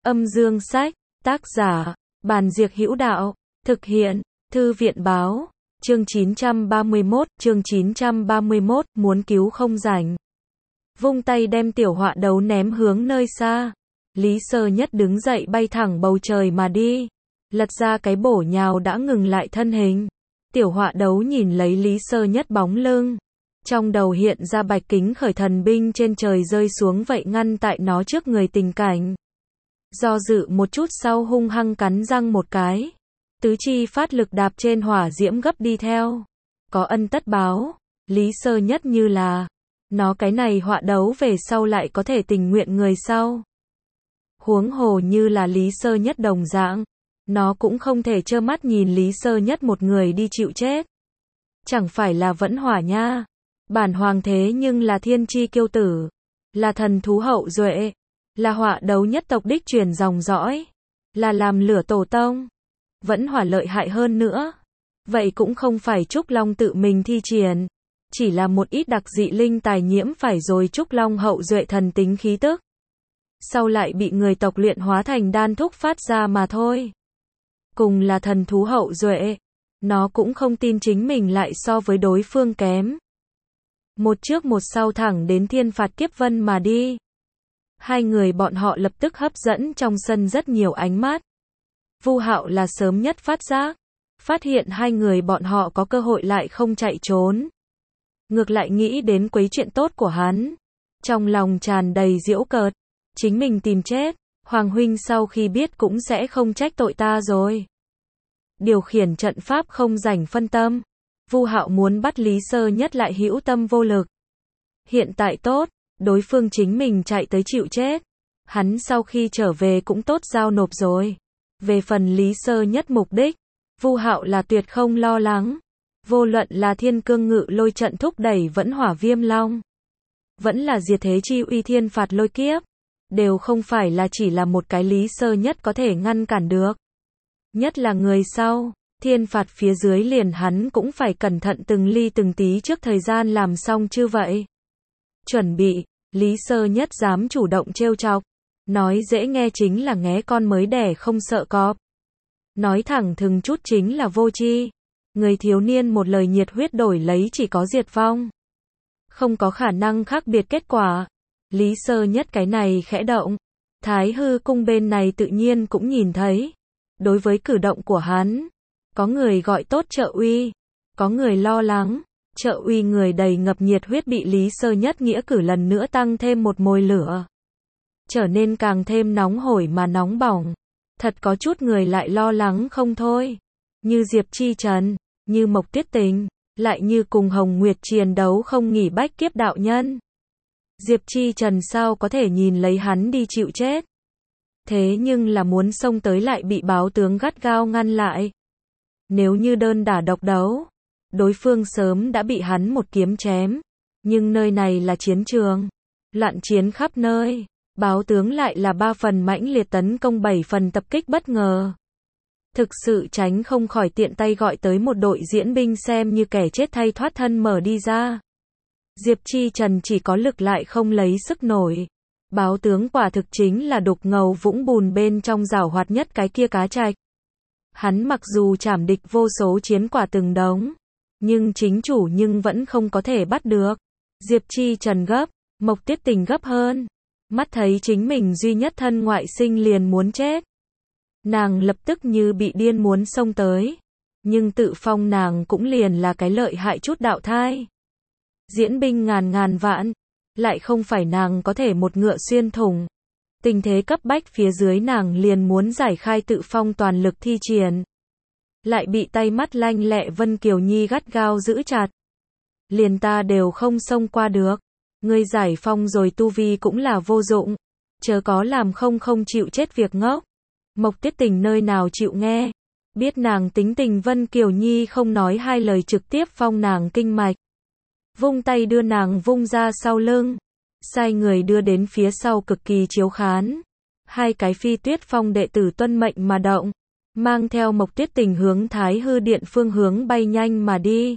Âm dương sách, tác giả, Bàn Diệc Hữu Đạo, thực hiện, Thư viện báo, chương 931, muốn cứu không rảnh. Vung tay đem tiểu họa đấu ném hướng nơi xa. Lý Sơ Nhất đứng dậy bay thẳng bầu trời mà đi. Lật ra cái bổ nhào đã ngừng lại thân hình. Tiểu họa đấu nhìn lấy Lý Sơ Nhất bóng lưng. Trong đầu hiện ra bạch kính khởi thần binh trên trời rơi xuống vậy ngăn tại nó trước người tình cảnh. Do dự một chút sau hung hăng cắn răng một cái. Tứ chi phát lực đạp trên hỏa diễm gấp đi theo. Có ân tất báo, Lý Sơ Nhất như là, nó cái này họa đấu về sau lại có thể tình nguyện người sau. Huống hồ như là Lý Sơ Nhất đồng dạng, nó cũng không thể trơ mắt nhìn Lý Sơ Nhất một người đi chịu chết. Chẳng phải là vẫn hỏa nha. Bản hoàng thế nhưng là thiên chi kiêu tử, là thần thú hậu duệ, là họa đấu nhất tộc đích truyền dòng dõi, là làm lửa tổ tông, vẫn hỏa lợi hại hơn nữa. Vậy cũng không phải Trúc Long tự mình thi triển, chỉ là một ít đặc dị linh tài nhiễm phải rồi Trúc Long hậu duệ thần tính khí tức. Sau lại bị người tộc luyện hóa thành đan thúc phát ra mà thôi. Cùng là thần thú hậu duệ, nó cũng không tin chính mình lại so với đối phương kém. Một trước một sau thẳng đến thiên phạt kiếp vân mà đi. Hai người bọn họ lập tức hấp dẫn trong sân rất nhiều ánh mắt. Vu Hạo là sớm nhất phát giác, phát hiện hai người bọn họ có cơ hội lại không chạy trốn. Ngược lại nghĩ đến quấy chuyện tốt của hắn. Trong lòng tràn đầy giễu cợt, chính mình tìm chết, Hoàng huynh sau khi biết cũng sẽ không trách tội ta rồi. Điều khiển trận pháp không rảnh phân tâm. Vu Hạo muốn bắt Lý Sơ Nhất lại hữu tâm vô lực. Hiện tại tốt, đối phương chính mình chạy tới chịu chết. Hắn sau khi trở về cũng tốt giao nộp rồi. Về phần Lý Sơ Nhất mục đích, Vu Hạo là tuyệt không lo lắng. Vô luận là thiên cương ngự lôi trận thúc đẩy vẫn hỏa viêm long, vẫn là diệt thế chi uy thiên phạt lôi kiếp, đều không phải là chỉ là một cái Lý Sơ Nhất có thể ngăn cản được. Nhất là người sau. Thiên phạt phía dưới liền hắn cũng phải cẩn thận từng ly từng tí trước thời gian làm xong chứ vậy. Chuẩn bị, Lý Sơ Nhất dám chủ động trêu chọc. Nói dễ nghe chính là nghé con mới đẻ không sợ cọp. Nói thẳng thừng chút chính là vô tri. Người thiếu niên một lời nhiệt huyết đổi lấy chỉ có diệt vong. Không có khả năng khác biệt kết quả. Lý Sơ Nhất cái này khẽ động. Thái hư cung bên này tự nhiên cũng nhìn thấy. Đối với cử động của hắn, có người gọi tốt trợ uy, có người lo lắng. Trợ uy người đầy ngập nhiệt huyết bị Lý Sơ Nhất nghĩa cử lần nữa tăng thêm một mồi lửa. Trở nên càng thêm nóng hổi mà nóng bỏng. Thật có chút người lại lo lắng không thôi. Như Diệp Chi Trần, như Mộc Tiết Tình, lại như cùng Hồng Nguyệt chiến đấu không nghỉ bách kiếp đạo nhân. Diệp Chi Trần sao có thể nhìn lấy hắn đi chịu chết. Thế nhưng là muốn xông tới lại bị báo tướng gắt gao ngăn lại. Nếu như đơn đả độc đấu, đối phương sớm đã bị hắn một kiếm chém. Nhưng nơi này là chiến trường, loạn chiến khắp nơi. Báo tướng lại là 3 phần mãnh liệt tấn công 7 phần tập kích bất ngờ. Thực sự tránh không khỏi tiện tay gọi tới một đội diễn binh xem như kẻ chết thay thoát thân mở đi ra. Diệp Chi Trần chỉ có lực lại không lấy sức nổi. Báo tướng quả thực chính là đục ngầu vũng bùn bên trong giảo hoạt nhất cái kia cá trạch. Hắn mặc dù trảm địch vô số chiến quả từng đống, nhưng chính chủ nhưng vẫn không có thể bắt được. Diệp Chi Trần gấp, Mộc Tiết Tình gấp hơn. Mắt thấy chính mình duy nhất thân ngoại sinh liền muốn chết. Nàng lập tức như bị điên muốn xông tới. Nhưng tự phong nàng cũng liền là cái lợi hại chút đạo thai. Diễn binh ngàn ngàn vạn, lại không phải nàng có thể một ngựa xuyên thủng. Tình thế cấp bách phía dưới nàng liền muốn giải khai tự phong toàn lực thi triển. Lại bị tay mắt lanh lẹ Vân Kiều Nhi gắt gao giữ chặt. Liền ta đều không xông qua được. Ngươi giải phong rồi tu vi cũng là vô dụng. Chớ có làm không chịu chết việc ngốc. Mộc Tiết Tình nơi nào chịu nghe. Biết nàng tính tình Vân Kiều Nhi không nói hai lời trực tiếp phong nàng kinh mạch. Vung tay đưa nàng vung ra sau lưng. Sai người đưa đến phía sau cực kỳ chiếu khán. Hai cái phi tuyết phong đệ tử tuân mệnh mà động. Mang theo Mộc Tiết Tình hướng Thái hư điện phương hướng bay nhanh mà đi.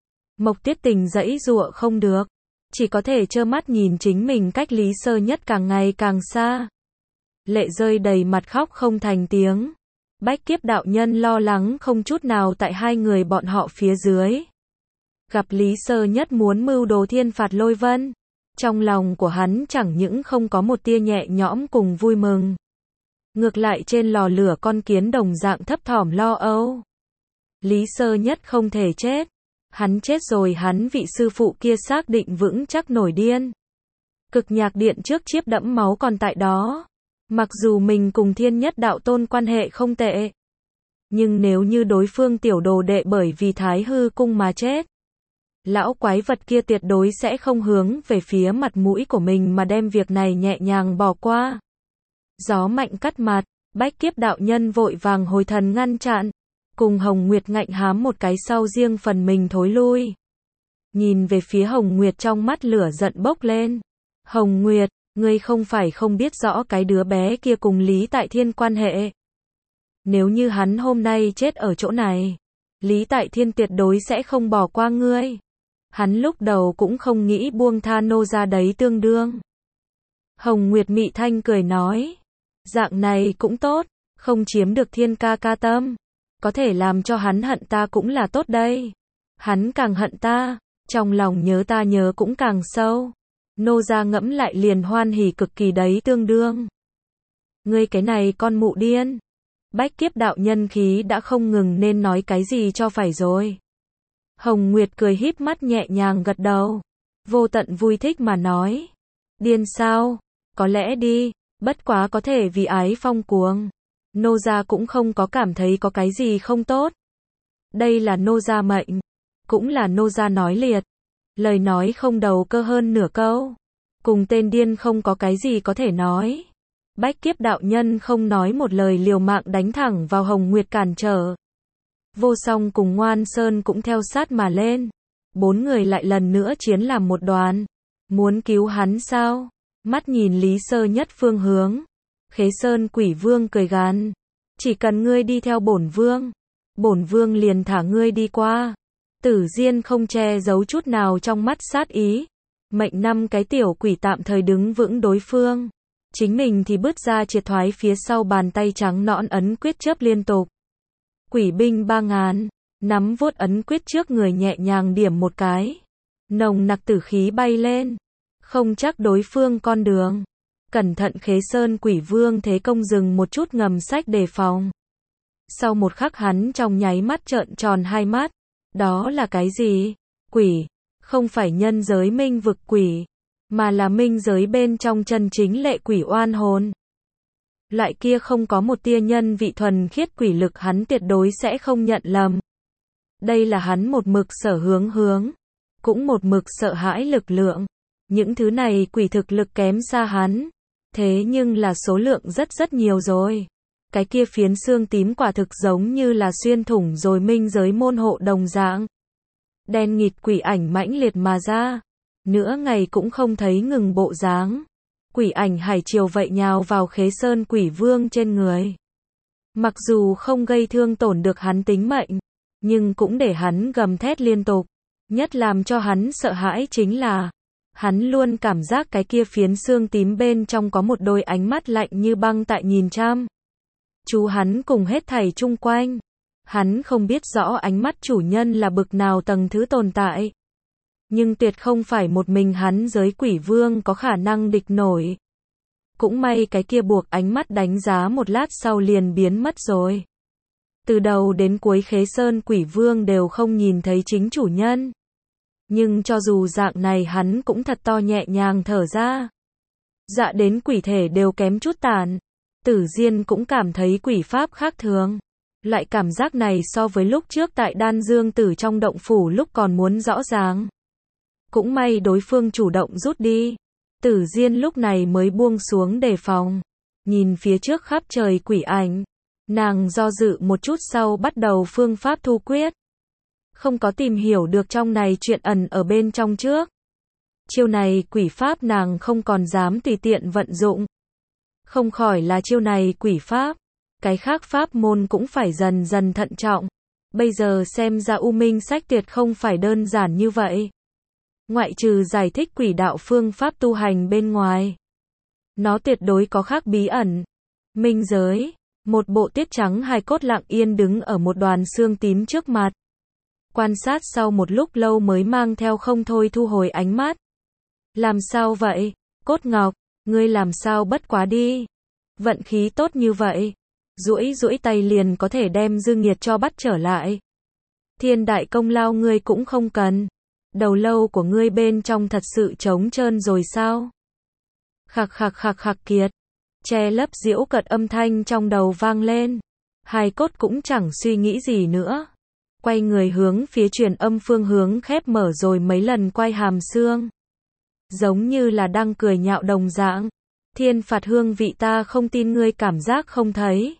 Mộc Tiết Tình giãy giụa không được. Chỉ có thể trơ mắt nhìn chính mình cách Lý Sơ Nhất càng ngày càng xa. lệ rơi đầy mặt khóc không thành tiếng. Bách Kiếp đạo nhân lo lắng không chút nào tại hai người bọn họ phía dưới. Gặp Lý Sơ Nhất muốn mưu đồ thiên phạt lôi vân. Trong lòng của hắn chẳng những không có một tia nhẹ nhõm cùng vui mừng. Ngược lại trên lò lửa con kiến đồng dạng thấp thỏm lo âu. Lý Sơ Nhất không thể chết. Hắn chết rồi hắn vị sư phụ kia xác định vững chắc nổi điên. Cực nhạc điện trước chiếp đẫm máu còn tại đó. Mặc dù mình cùng Thiên Nhất đạo tôn quan hệ không tệ. Nhưng nếu như đối phương tiểu đồ đệ bởi vì Thái Hư cung mà chết. Lão quái vật kia tuyệt đối sẽ không hướng về phía mặt mũi của mình mà đem việc này nhẹ nhàng bỏ qua. Gió mạnh cắt mặt, Bách Kiếp đạo nhân vội vàng hồi thần ngăn chặn. Cùng Hồng Nguyệt ngạnh hám một cái sau riêng phần mình thối lui. Nhìn về phía Hồng Nguyệt trong mắt lửa giận bốc lên. Hồng Nguyệt, ngươi không phải không biết rõ cái đứa bé kia cùng Lý Tại Thiên quan hệ. Nếu như hắn hôm nay chết ở chỗ này, Lý Tại Thiên tuyệt đối sẽ không bỏ qua ngươi. Hắn lúc đầu cũng không nghĩ buông tha nô ra đấy tương đương. Hồng Nguyệt mị thanh cười nói. Dạng này cũng tốt, không chiếm được Thiên ca ca tâm. Có thể làm cho hắn hận ta cũng là tốt đây. Hắn càng hận ta, trong lòng nhớ ta nhớ cũng càng sâu. Nô ra ngẫm lại liền hoan hỉ cực kỳ đấy tương đương. Ngươi cái này con mụ điên. Bách Kiếp đạo nhân khí đã không ngừng nên nói cái gì cho phải rồi. Hồng Nguyệt cười híp mắt nhẹ nhàng gật đầu. Vô tận vui thích mà nói. Điên sao? Có lẽ đi, bất quá có thể vì ái phong cuồng. Nô gia cũng không có cảm thấy có cái gì không tốt. Đây là nô gia mệnh. Cũng là nô gia nói liệt. Lời nói không đầu cơ hơn nửa câu. Cùng tên điên không có cái gì có thể nói. Bách Kiếp đạo nhân không nói một lời liều mạng đánh thẳng vào Hồng Nguyệt cản trở. Vô Song cùng Ngoan Sơn cũng theo sát mà lên. Bốn người lại lần nữa chiến làm một đoàn. Muốn cứu hắn sao? Mắt nhìn Lý Sơ Nhất phương hướng. Khế Sơn Quỷ Vương cười gằn. Chỉ cần ngươi đi theo bổn vương liền thả ngươi đi qua. Tử Diên không che giấu chút nào trong mắt sát ý. Mệnh 5 cái tiểu quỷ tạm thời đứng vững đối phương. Chính mình thì bước ra triệt thoái phía sau bàn tay trắng nõn ấn quyết chớp liên tục. Quỷ binh 3000, nắm vuốt ấn quyết trước người nhẹ nhàng điểm một cái. Nồng nặc tử khí bay lên. Không chắc đối phương con đường. Cẩn thận Khế Sơn Quỷ Vương thế công dừng một chút ngầm sách đề phòng. Sau một khắc hắn trong nháy mắt trợn tròn hai mắt. Đó là cái gì? Quỷ. Không phải nhân giới minh vực quỷ. Mà là minh giới bên trong chân chính lệ quỷ oan hồn. Loại kia không có một tia nhân vị thuần khiết quỷ lực hắn tuyệt đối sẽ không nhận lầm. Đây là hắn một mực sở hướng. Cũng một mực sợ hãi lực lượng. Những thứ này quỷ thực lực kém xa hắn. Thế nhưng là số lượng rất nhiều rồi. Cái kia phiến xương tím quả thực giống như là xuyên thủng rồi minh giới môn hộ đồng dạng. Đen nghịt quỷ ảnh mãnh liệt mà ra. Nửa ngày cũng không thấy ngừng bộ dáng. Quỷ ảnh hải triều vậy nhào vào Khế Sơn Quỷ Vương trên người. Mặc dù không gây thương tổn được hắn tính mệnh, nhưng cũng để hắn gầm thét liên tục. Nhất làm cho hắn sợ hãi chính là hắn luôn cảm giác cái kia phiến xương tím bên trong có một đôi ánh mắt lạnh như băng tại nhìn chăm. Chú hắn cùng hết thảy chung quanh. Hắn không biết rõ ánh mắt chủ nhân là bực nào tầng thứ tồn tại. Nhưng tuyệt không phải một mình hắn giới quỷ vương có khả năng địch nổi. Cũng may cái kia buộc ánh mắt đánh giá một lát sau liền biến mất rồi. Từ đầu đến cuối Khế Sơn Quỷ Vương đều không nhìn thấy chính chủ nhân. Nhưng cho dù dạng này hắn cũng thật to nhẹ nhàng thở ra. Dạ đến quỷ thể đều kém chút tàn. Tử Diên cũng cảm thấy quỷ pháp khác thường. Loại cảm giác này so với lúc trước tại Đan Dương Tử trong động phủ lúc còn muốn rõ ràng. Cũng may đối phương chủ động rút đi. Tử Diên lúc này mới buông xuống đề phòng. Nhìn phía trước khắp trời quỷ ảnh. Nàng do dự một chút sau bắt đầu phương pháp thu quyết. Không có tìm hiểu được trong này chuyện ẩn ở bên trong trước. Chiêu này quỷ pháp nàng không còn dám tùy tiện vận dụng. Không khỏi là chiêu này quỷ pháp. Cái khác pháp môn cũng phải dần dần thận trọng. Bây giờ xem ra U Minh sách tuyệt không phải đơn giản như vậy. Ngoại trừ giải thích quỷ đạo phương pháp tu hành bên ngoài. Nó tuyệt đối có khác bí ẩn. Minh giới, một bộ tuyết trắng hài cốt lặng yên đứng ở một đoàn xương tím trước mặt. Quan sát sau một lúc lâu mới mang theo không thôi thu hồi ánh mắt. Làm sao vậy? Cốt Ngọc, ngươi làm sao bất quá đi? Vận khí tốt như vậy, duỗi duỗi tay liền có thể đem dư nghiệt cho bắt trở lại. Thiên đại công lao ngươi cũng không cần. Đầu lâu của ngươi bên trong thật sự trống trơn rồi sao? Khạc khạc khạc khạc kiệt. Che lấp giễu cợt âm thanh trong đầu vang lên. Hài cốt cũng chẳng suy nghĩ gì nữa. Quay người hướng phía truyền âm phương hướng khép mở rồi mấy lần quay hàm xương. Giống như là đang cười nhạo đồng dạng. Thiên phạt hương vị ta không tin ngươi cảm giác không thấy.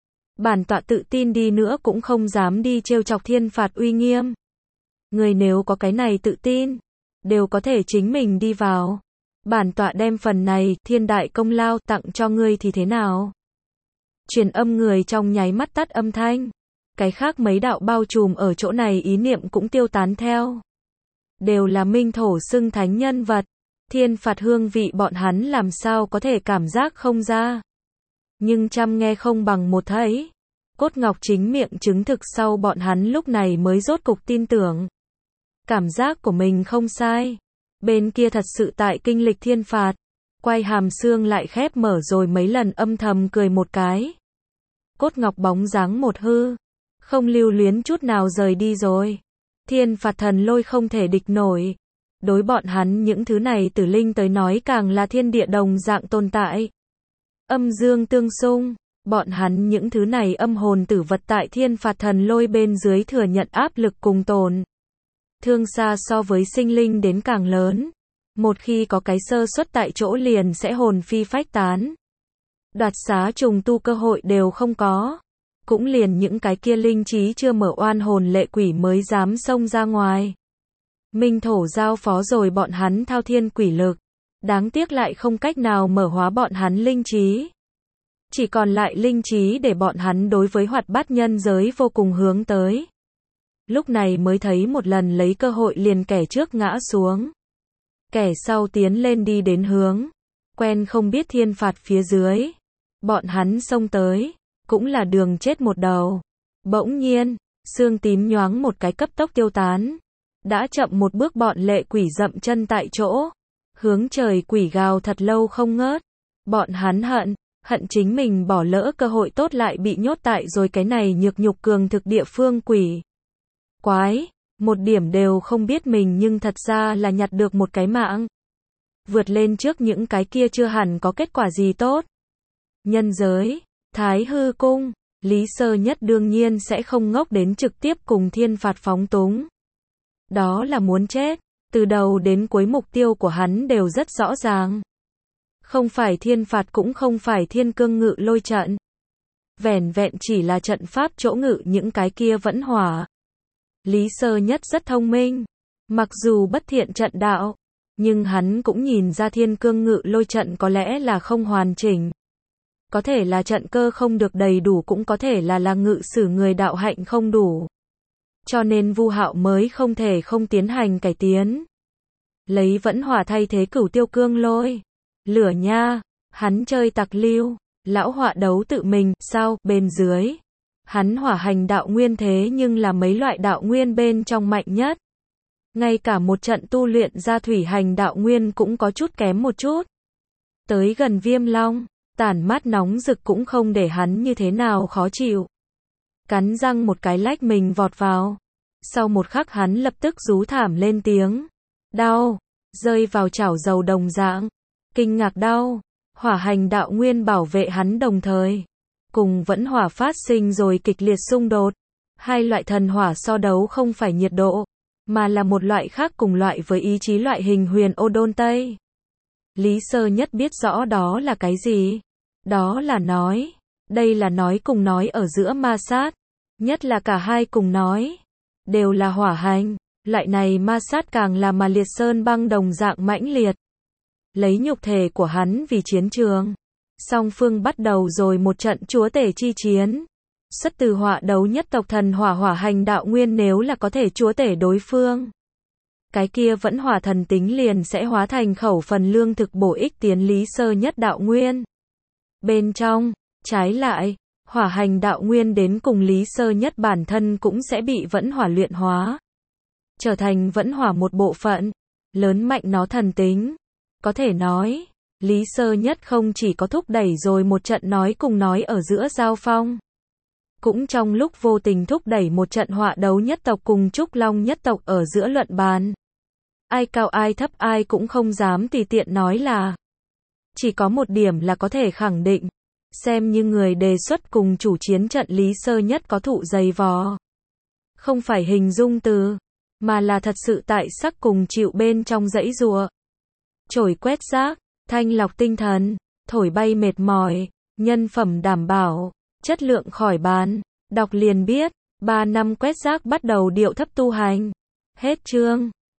Bản tọa tự tin đi nữa cũng không dám đi trêu chọc thiên phạt uy nghiêm. Ngươi nếu có cái này tự tin, đều có thể chính mình đi vào. Bản tọa đem phần này, thiên đại công lao tặng cho ngươi thì thế nào? Truyền âm người trong nháy mắt tắt âm thanh. Cái khác mấy đạo bao trùm ở chỗ này ý niệm cũng tiêu tán theo. Đều là minh thổ xưng thánh nhân vật. Thiên phạt hương vị bọn hắn làm sao có thể cảm giác không ra. Nhưng trăm nghe không bằng một thấy. Cốt Ngọc chính miệng chứng thực sau bọn hắn lúc này mới rốt cục tin tưởng. Cảm giác của mình không sai. Bên kia thật sự tại kinh lịch thiên phạt. Quay hàm xương lại khép mở rồi mấy lần âm thầm cười một cái. Cốt Ngọc bóng dáng một hư. Không lưu luyến chút nào rời đi rồi. Thiên phạt thần lôi không thể địch nổi. Đối bọn hắn những thứ này tử linh tới nói càng là thiên địa đồng dạng tồn tại. Âm dương tương xung. Bọn hắn những thứ này âm hồn tử vật tại thiên phạt thần lôi bên dưới thừa nhận áp lực cùng tồn. Thương xa so với sinh linh đến càng lớn. Một khi có cái sơ suất tại chỗ liền sẽ hồn phi phách tán. Đoạt xá trùng tu cơ hội đều không có. Cũng liền những cái kia linh trí chưa mở oan hồn lệ quỷ mới dám xông ra ngoài. Minh thổ giao phó rồi bọn hắn thao thiên quỷ lực. Đáng tiếc lại không cách nào mở hóa bọn hắn linh trí. Chỉ còn lại linh trí để bọn hắn đối với hoạt bát nhân giới vô cùng hướng tới. Lúc này mới thấy một lần lấy cơ hội liền kẻ trước ngã xuống. Kẻ sau tiến lên đi đến hướng. Quen không biết thiên phạt phía dưới. Bọn hắn xông tới. Cũng là đường chết một đầu. Bỗng nhiên, xương tím nhoáng một cái cấp tốc tiêu tán. Đã chậm một bước bọn lệ quỷ dậm chân tại chỗ. Hướng trời quỷ gào thật lâu không ngớt. Bọn hắn hận chính mình bỏ lỡ cơ hội tốt lại bị nhốt tại rồi cái này nhược nhục cường thực địa phương quỷ. Quái, một điểm đều không biết mình nhưng thật ra là nhặt được một cái mạng. Vượt lên trước những cái kia chưa hẳn có kết quả gì tốt. Nhân giới, Thái Hư Cung, Lý Sơ Nhất đương nhiên sẽ không ngốc đến trực tiếp cùng thiên phạt phóng túng. Đó là muốn chết, từ đầu đến cuối mục tiêu của hắn đều rất rõ ràng. Không phải thiên phạt cũng không phải thiên cương ngự lôi trận. Vẻn vẹn chỉ là trận pháp chỗ ngự những cái kia vẫn hỏa. Lý Sơ Nhất rất thông minh. Mặc dù bất thiện trận đạo, nhưng hắn cũng nhìn ra thiên cương ngự lôi trận có lẽ là không hoàn chỉnh. Có thể là trận cơ không được đầy đủ cũng có thể là ngự sử người đạo hạnh không đủ. Cho nên Vu Hạo mới không thể không tiến hành cải tiến. Lấy vẫn hỏa thay thế cửu tiêu cương lôi. Lửa nha, hắn chơi tặc lưu, lão họa đấu tự mình, sao, bên dưới. Hắn hỏa hành đạo nguyên thế nhưng là mấy loại đạo nguyên bên trong mạnh nhất. Ngay cả một trận tu luyện ra thủy hành đạo nguyên cũng có chút kém một chút. Tới gần Viêm Long, tản mát nóng rực cũng không để hắn như thế nào khó chịu. Cắn răng một cái lách mình vọt vào. Sau một khắc hắn lập tức rú thảm lên tiếng. Đau, rơi vào chảo dầu đồng dạng. Kinh ngạc đau, hỏa hành đạo nguyên bảo vệ hắn đồng thời. Cùng vẫn hỏa phát sinh rồi kịch liệt xung đột. Hai loại thần hỏa so đấu không phải nhiệt độ, mà là một loại khác cùng loại với ý chí loại hình huyền ô đôn Tây. Lý Sơ Nhất biết rõ đó là cái gì. Đó là nói. Đây là nói cùng nói ở giữa ma sát. Nhất là cả hai cùng nói. Đều là hỏa hành. Loại này ma sát càng là mà liệt sơn băng đồng dạng mãnh liệt. Lấy nhục thể của hắn vì chiến trường. Song phương bắt đầu rồi một trận chúa tể chi chiến. Xuất từ hỏa đấu nhất tộc thần hỏa hỏa hành đạo nguyên nếu là có thể chúa tể đối phương. Cái kia vẫn hỏa thần tính liền sẽ hóa thành khẩu phần lương thực bổ ích tiến Lý Sơ Nhất đạo nguyên. Bên trong, Trái lại, hỏa hành đạo nguyên đến cùng Lý Sơ Nhất bản thân cũng sẽ bị vẫn hỏa luyện hóa, trở thành vẫn hỏa một bộ phận, lớn mạnh nó thần tính. Có thể nói, Lý Sơ Nhất không chỉ có thúc đẩy rồi một trận nói cùng nói ở giữa giao phong, cũng trong lúc vô tình thúc đẩy một trận hỏa đấu nhất tộc cùng Trúc Long nhất tộc ở giữa luận bàn. Ai cao ai thấp ai cũng không dám tùy tiện nói là. Chỉ có một điểm là có thể khẳng định, xem như người đề xuất cùng chủ chiến trận Lý Sơ Nhất có thụ dày vò. Không phải hình dung từ, mà là thật sự tại sắc cùng chịu bên trong dãy rùa. Chổi quét rác, thanh lọc tinh thần, thổi bay mệt mỏi, nhân phẩm đảm bảo, chất lượng khỏi bàn. Đọc liền biết, 3 năm quét rác bắt đầu điệu thấp tu hành. Hết chương.